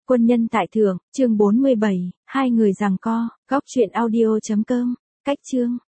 Quân nhân tại thượng, chương 47, hai người giằng co, góc truyện audio.com, cách chương.